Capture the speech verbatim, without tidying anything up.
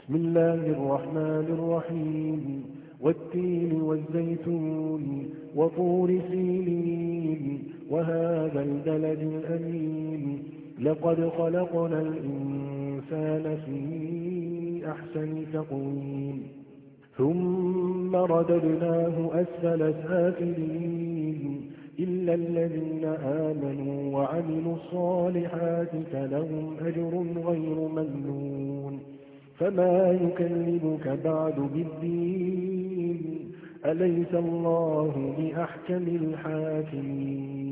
بسم الله الرحمن الرحيم والتين والزيتون وطور سينين وهذا البلد الأمين لقد خلقنا الإنسان في أحسن تقويم ثم رددناه أسفل سافلين إلا الذين آمنوا وعملوا الصالحات فلهم أجر غير ممنون فما يكذبك بعد بالدين أليس الله بأحكم الحاكمين